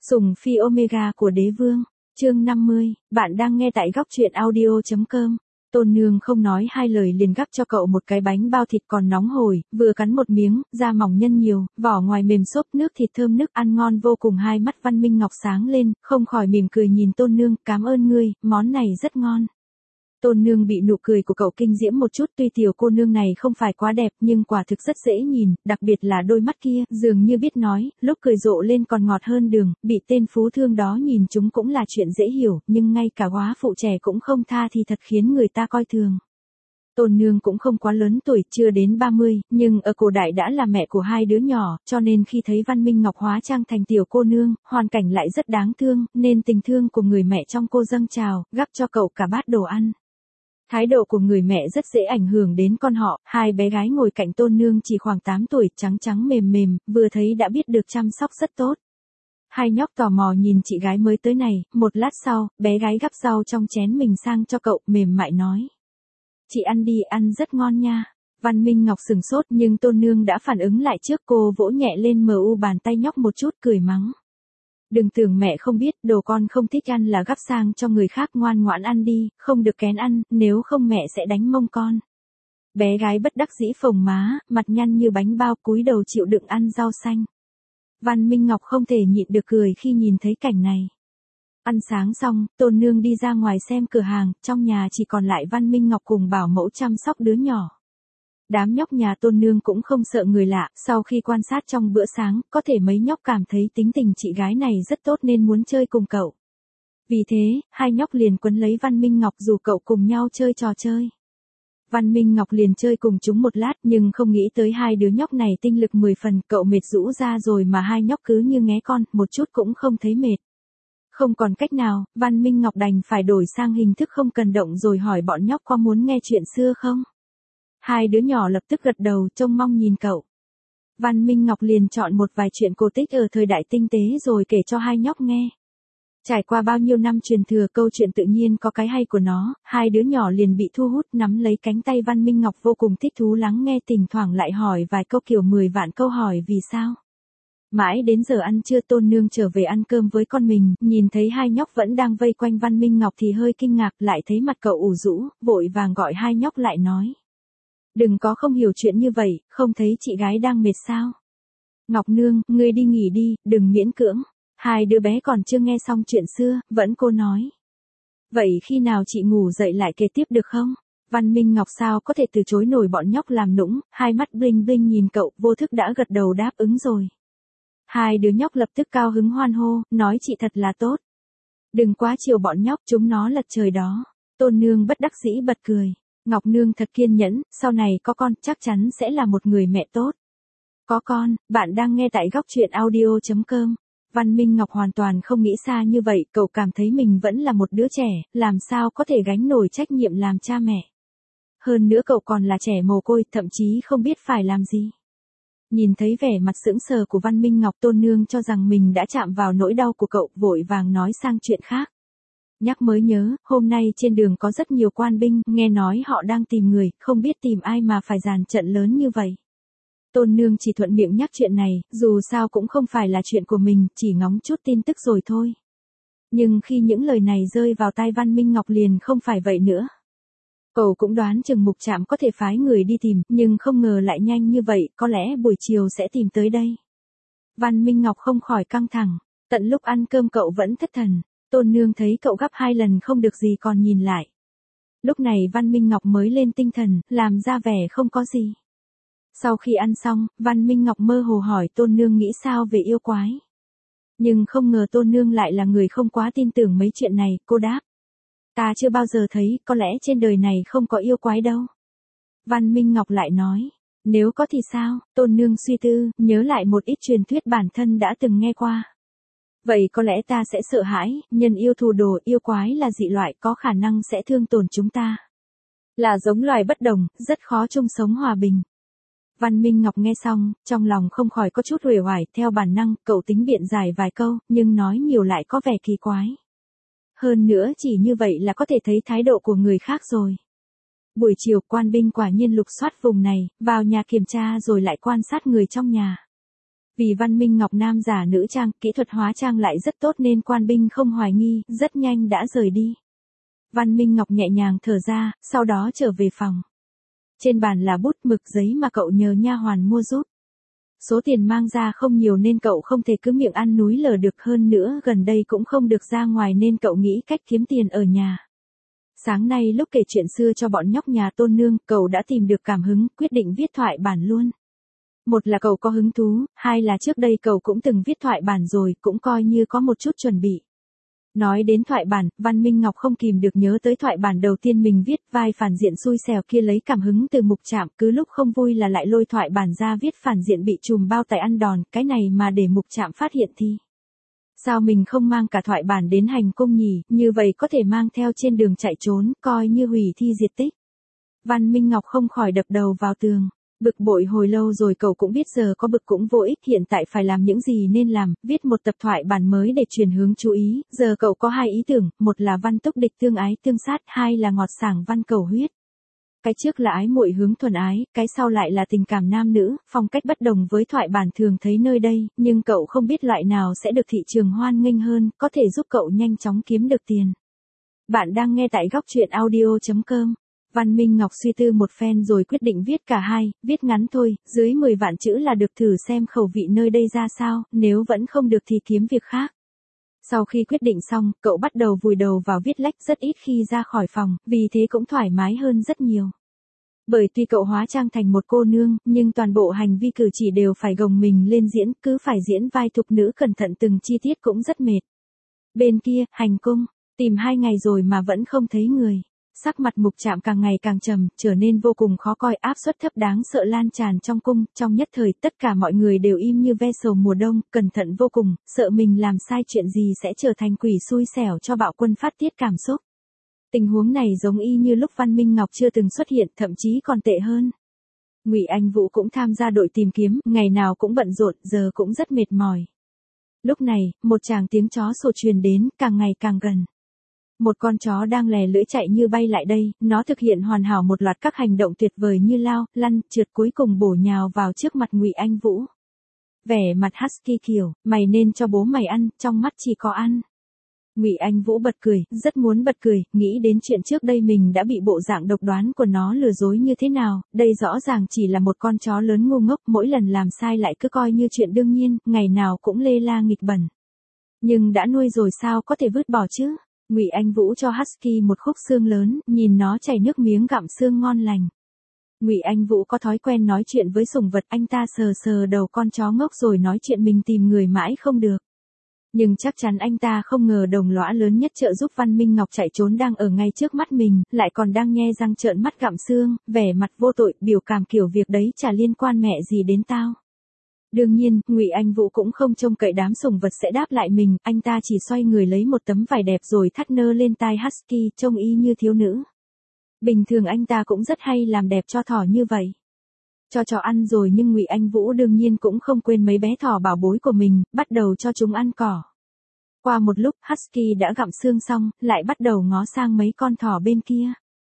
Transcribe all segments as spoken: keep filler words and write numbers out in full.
Sủng phi Omega của đế vương. Chương năm mươi, bạn đang nghe tại góc truyện audio chấm com. Tôn nương không nói hai lời liền gắp cho cậu một cái bánh bao thịt còn nóng hổi, vừa cắn một miếng, da mỏng nhân nhiều, vỏ ngoài mềm xốp, nước thịt thơm nức ăn ngon vô cùng. Hai mắt Văn Minh Ngọc sáng lên, không khỏi mỉm cười nhìn Tôn nương, cảm ơn ngươi, món này rất ngon. Tôn nương bị nụ cười của cậu kinh diễm một chút, tuy tiểu cô nương này không phải quá đẹp nhưng quả thực rất dễ nhìn, đặc biệt là đôi mắt kia, dường như biết nói, lúc cười rộ lên còn ngọt hơn đường, bị tên phú thương đó nhìn chúng cũng là chuyện dễ hiểu, nhưng ngay cả góa phụ trẻ cũng không tha thì thật khiến người ta coi thường. Tôn nương cũng không quá lớn tuổi, chưa đến ba mươi, nhưng ở cổ đại đã là mẹ của hai đứa nhỏ, cho nên khi thấy Văn Minh Ngọc hóa trang thành tiểu cô nương, hoàn cảnh lại rất đáng thương, nên tình thương của người mẹ trong cô dâng trào, gắp cho cậu cả bát đồ ăn. Thái độ của người mẹ rất dễ ảnh hưởng đến con họ, hai bé gái ngồi cạnh Tôn nương chỉ khoảng tám tuổi, trắng trắng mềm mềm, vừa thấy đã biết được chăm sóc rất tốt. Hai nhóc tò mò nhìn chị gái mới tới này, một lát sau, bé gái gắp rau trong chén mình sang cho cậu, mềm mại nói. Chị ăn đi, ăn rất ngon nha. Văn Minh Ngọc sừng sốt nhưng Tôn nương đã phản ứng lại trước, cô vỗ nhẹ lên mờ u bàn tay nhóc một chút, cười mắng. Đừng tưởng mẹ không biết, đồ con không thích ăn là gắp sang cho người khác, ngoan ngoãn ăn đi, không được kén ăn, nếu không mẹ sẽ đánh mông con. Bé gái bất đắc dĩ phồng má, mặt nhăn như bánh bao, cúi đầu chịu đựng ăn rau xanh. Văn Minh Ngọc không thể nhịn được cười khi nhìn thấy cảnh này. Ăn sáng xong, Tôn nương đi ra ngoài xem cửa hàng, trong nhà chỉ còn lại Văn Minh Ngọc cùng bảo mẫu chăm sóc đứa nhỏ. Đám nhóc nhà Tôn nương cũng không sợ người lạ, sau khi quan sát trong bữa sáng, có thể mấy nhóc cảm thấy tính tình chị gái này rất tốt nên muốn chơi cùng cậu. Vì thế, hai nhóc liền quấn lấy Văn Minh Ngọc rủ cậu cùng nhau chơi trò chơi. Văn Minh Ngọc liền chơi cùng chúng một lát nhưng không nghĩ tới hai đứa nhóc này tinh lực mười phần, cậu mệt rũ ra rồi mà hai nhóc cứ như nghé con, một chút cũng không thấy mệt. Không còn cách nào, Văn Minh Ngọc đành phải đổi sang hình thức không cần động rồi hỏi bọn nhóc có muốn nghe chuyện xưa không? Hai đứa nhỏ lập tức gật đầu, trông mong nhìn cậu. Văn Minh Ngọc liền chọn một vài chuyện cổ tích ở thời đại tinh tế rồi kể cho hai nhóc nghe. Trải qua bao nhiêu năm truyền thừa, câu chuyện tự nhiên có cái hay của nó, hai đứa nhỏ liền bị thu hút, nắm lấy cánh tay Văn Minh Ngọc vô cùng thích thú lắng nghe, thỉnh thoảng lại hỏi vài câu kiểu mười vạn câu hỏi vì sao. Mãi đến giờ ăn trưa, Tôn nương trở về ăn cơm với con mình, nhìn thấy hai nhóc vẫn đang vây quanh Văn Minh Ngọc thì hơi kinh ngạc, lại thấy mặt cậu ủ rũ, vội vàng gọi hai nhóc lại nói. Đừng có không hiểu chuyện như vậy, không thấy chị gái đang mệt sao? Ngọc nương, ngươi đi nghỉ đi, đừng miễn cưỡng. Hai đứa bé còn chưa nghe xong chuyện xưa, vẫn cô nói. Vậy khi nào chị ngủ dậy lại kể tiếp được không? Văn Minh Ngọc sao có thể từ chối nổi bọn nhóc làm nũng, hai mắt bling bling nhìn cậu, vô thức đã gật đầu đáp ứng rồi. Hai đứa nhóc lập tức cao hứng hoan hô, nói chị thật là tốt. Đừng quá chiều bọn nhóc, chúng nó lật trời đó. Tôn nương bất đắc dĩ bật cười. Ngọc nương thật kiên nhẫn, sau này có con chắc chắn sẽ là một người mẹ tốt. Có con, bạn đang nghe tại góc truyện audio chấm com. Văn Minh Ngọc hoàn toàn không nghĩ xa như vậy, cậu cảm thấy mình vẫn là một đứa trẻ, làm sao có thể gánh nổi trách nhiệm làm cha mẹ. Hơn nữa cậu còn là trẻ mồ côi, thậm chí không biết phải làm gì. Nhìn thấy vẻ mặt sững sờ của Văn Minh Ngọc, Tôn nương cho rằng mình đã chạm vào nỗi đau của cậu, vội vàng nói sang chuyện khác. Nhắc mới nhớ, hôm nay trên đường có rất nhiều quan binh, nghe nói họ đang tìm người, không biết tìm ai mà phải dàn trận lớn như vậy. Tôn nương chỉ thuận miệng nhắc chuyện này, dù sao cũng không phải là chuyện của mình, chỉ ngóng chút tin tức rồi thôi. Nhưng khi những lời này rơi vào tai Văn Minh Ngọc liền không phải vậy nữa. Cậu cũng đoán chừng Mục Trạm có thể phái người đi tìm, nhưng không ngờ lại nhanh như vậy, có lẽ buổi chiều sẽ tìm tới đây. Văn Minh Ngọc không khỏi căng thẳng, tận lúc ăn cơm cậu vẫn thất thần. Tôn nương thấy cậu gắp hai lần không được gì còn nhìn lại. Lúc này Văn Minh Ngọc mới lên tinh thần, làm ra vẻ không có gì. Sau khi ăn xong, Văn Minh Ngọc mơ hồ hỏi Tôn nương nghĩ sao về yêu quái. Nhưng không ngờ Tôn nương lại là người không quá tin tưởng mấy chuyện này, cô đáp. Ta chưa bao giờ thấy, có lẽ trên đời này không có yêu quái đâu. Văn Minh Ngọc lại nói, nếu có thì sao? Tôn nương suy tư, nhớ lại một ít truyền thuyết bản thân đã từng nghe qua. Vậy có lẽ ta sẽ sợ hãi, nhân yêu thù đồ, yêu quái là dị loại có khả năng sẽ thương tổn chúng ta. Là giống loài bất đồng, rất khó chung sống hòa bình. Văn Minh Ngọc nghe xong, trong lòng không khỏi có chút uể oải, theo bản năng, cậu tính biện giải vài câu, nhưng nói nhiều lại có vẻ kỳ quái. Hơn nữa chỉ như vậy là có thể thấy thái độ của người khác rồi. Buổi chiều, quan binh quả nhiên lục soát vùng này, vào nhà kiểm tra rồi lại quan sát người trong nhà. Vì Văn Minh Ngọc nam giả nữ trang, kỹ thuật hóa trang lại rất tốt nên quan binh không hoài nghi, rất nhanh đã rời đi. Văn Minh Ngọc nhẹ nhàng thở ra, sau đó trở về phòng. Trên bàn là bút mực giấy mà cậu nhờ nha hoàn mua giúp. Số tiền mang ra không nhiều nên cậu không thể cứ miệng ăn núi lở được, hơn nữa gần đây cũng không được ra ngoài nên cậu nghĩ cách kiếm tiền ở nhà. Sáng nay lúc kể chuyện xưa cho bọn nhóc nhà Tôn Nương, cậu đã tìm được cảm hứng, quyết định viết thoại bản luôn. Một là cậu có hứng thú, hai là trước đây cậu cũng từng viết thoại bản rồi, cũng coi như có một chút chuẩn bị. Nói đến thoại bản, Văn Minh Ngọc không kìm được nhớ tới thoại bản đầu tiên mình viết, vai phản diện xui xẻo kia lấy cảm hứng từ Mục Trạm, cứ lúc không vui là lại lôi thoại bản ra viết phản diện bị trùm bao tải ăn đòn, cái này mà để Mục Trạm phát hiện thì sao mình không mang cả thoại bản đến hành cung nhỉ, như vậy có thể mang theo trên đường chạy trốn, coi như hủy thi diệt tích. Văn Minh Ngọc không khỏi đập đầu vào tường. Bực bội hồi lâu rồi cậu cũng biết giờ có bực cũng vô ích, hiện tại phải làm những gì nên làm, viết một tập thoại bản mới để truyền hướng chú ý, giờ cậu có hai ý tưởng, một là văn túc địch tương ái tương sát, hai là ngọt sảng văn cầu huyết. Cái trước là ái muội hướng thuần ái, cái sau lại là tình cảm nam nữ, phong cách bất đồng với thoại bản thường thấy nơi đây, nhưng cậu không biết loại nào sẽ được thị trường hoan nghênh hơn, có thể giúp cậu nhanh chóng kiếm được tiền. Bạn đang nghe tại góc truyện audio chấm com. Văn Minh Ngọc suy tư một phen rồi quyết định viết cả hai, viết ngắn thôi, dưới mười vạn chữ là được, thử xem khẩu vị nơi đây ra sao, nếu vẫn không được thì kiếm việc khác. Sau khi quyết định xong, cậu bắt đầu vùi đầu vào viết lách, rất ít khi ra khỏi phòng, vì thế cũng thoải mái hơn rất nhiều. Bởi tuy cậu hóa trang thành một cô nương, nhưng toàn bộ hành vi cử chỉ đều phải gồng mình lên diễn, cứ phải diễn vai thục nữ cẩn thận từng chi tiết cũng rất mệt. Bên kia, hành cung, tìm hai ngày rồi mà vẫn không thấy người. Sắc mặt Mục Trạm càng ngày càng trầm, trở nên vô cùng khó coi, áp suất thấp đáng sợ lan tràn trong cung, trong nhất thời tất cả mọi người đều im như ve sầu mùa đông, cẩn thận vô cùng, sợ mình làm sai chuyện gì sẽ trở thành quỷ xui xẻo cho bạo quân phát tiết cảm xúc. Tình huống này giống y như lúc Văn Minh Ngọc chưa từng xuất hiện, thậm chí còn tệ hơn. Ngụy Anh Vũ cũng tham gia đội tìm kiếm, ngày nào cũng bận rộn, giờ cũng rất mệt mỏi. Lúc này, một tràng tiếng chó sủa truyền đến, càng ngày càng gần. Một con chó đang lè lưỡi chạy như bay lại đây, nó thực hiện hoàn hảo một loạt các hành động tuyệt vời như lao, lăn, trượt, cuối cùng bổ nhào vào trước mặt Ngụy Anh Vũ. Vẻ mặt husky kiểu, mày nên cho bố mày ăn, trong mắt chỉ có ăn. Ngụy Anh Vũ bật cười, rất muốn bật cười, nghĩ đến chuyện trước đây mình đã bị bộ dạng độc đoán của nó lừa dối như thế nào, đây rõ ràng chỉ là một con chó lớn ngu ngốc, mỗi lần làm sai lại cứ coi như chuyện đương nhiên, ngày nào cũng lê la nghịch bẩn. Nhưng đã nuôi rồi sao có thể vứt bỏ chứ? Ngụy Anh Vũ cho husky một khúc xương lớn, nhìn nó chảy nước miếng gặm xương ngon lành. Ngụy Anh Vũ có thói quen nói chuyện với sủng vật, anh ta sờ sờ đầu con chó ngốc rồi nói chuyện mình tìm người mãi không được. Nhưng chắc chắn anh ta không ngờ đồng lõa lớn nhất trợ giúp Văn Minh Ngọc chạy trốn đang ở ngay trước mắt mình, lại còn đang nhe răng trợn mắt gặm xương, vẻ mặt vô tội, biểu cảm kiểu việc đấy chả liên quan mẹ gì đến tao. Đương nhiên, Ngụy Anh Vũ cũng không trông cậy đám sủng vật sẽ đáp lại mình, anh ta chỉ xoay người lấy một tấm vải đẹp rồi thắt nơ lên tai husky, trông y như thiếu nữ. Bình thường anh ta cũng rất hay làm đẹp cho thỏ như vậy. Cho chó ăn rồi nhưng Ngụy Anh Vũ đương nhiên cũng không quên mấy bé thỏ bảo bối của mình, bắt đầu cho chúng ăn cỏ. Qua một lúc, husky đã gặm xương xong, lại bắt đầu ngó sang mấy con thỏ bên kia.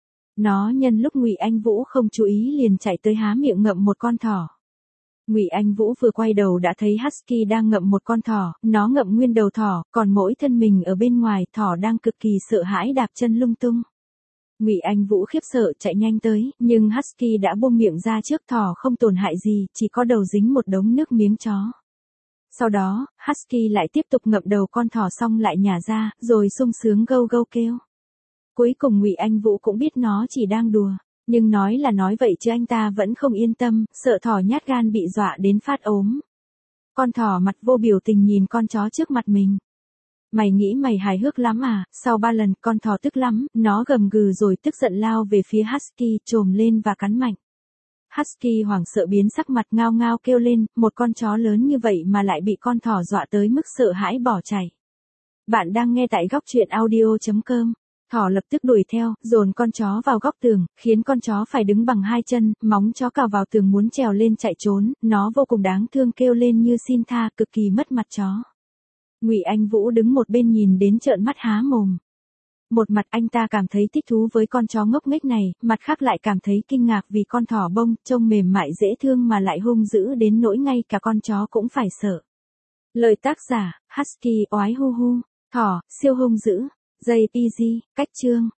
Nó nhân lúc Ngụy Anh Vũ không chú ý liền chạy tới há miệng ngậm một con thỏ. Ngụy Anh Vũ vừa quay đầu đã thấy husky đang ngậm một con thỏ, nó ngậm nguyên đầu thỏ, còn mỗi thân mình ở bên ngoài, thỏ đang cực kỳ sợ hãi đạp chân lung tung. Ngụy Anh Vũ khiếp sợ chạy nhanh tới, nhưng husky đã buông miệng ra trước, thỏ không tổn hại gì, chỉ có đầu dính một đống nước miếng chó. Sau đó, husky lại tiếp tục ngậm đầu con thỏ xong lại nhả ra, rồi sung sướng gâu gâu kêu. Cuối cùng Ngụy Anh Vũ cũng biết nó chỉ đang đùa. Nhưng nói là nói vậy chứ anh ta vẫn không yên tâm, sợ thỏ nhát gan bị dọa đến phát ốm. Con thỏ mặt vô biểu tình nhìn con chó trước mặt mình. Mày nghĩ mày hài hước lắm à? Sau ba lần con thỏ tức lắm, nó gầm gừ rồi tức giận lao về phía husky, trồm lên và cắn mạnh. Husky hoảng sợ biến sắc mặt, ngao ngao kêu lên, một con chó lớn như vậy mà lại bị con thỏ dọa tới mức sợ hãi bỏ chạy. Bạn đang nghe tại góc truyện audio chấm com. Thỏ lập tức đuổi theo, dồn con chó vào góc tường, khiến con chó phải đứng bằng hai chân, móng chó cào vào tường muốn trèo lên chạy trốn, nó vô cùng đáng thương kêu lên như xin tha, cực kỳ mất mặt chó. Ngụy Anh Vũ đứng một bên nhìn đến trợn mắt há mồm. Một mặt anh ta cảm thấy thích thú với con chó ngốc nghếch này, mặt khác lại cảm thấy kinh ngạc vì con thỏ bông, trông mềm mại dễ thương mà lại hung dữ đến nỗi ngay cả con chó cũng phải sợ. Lời tác giả, Husky oái hu hu, thỏ, siêu hung dữ, gi pê giê, cách chương.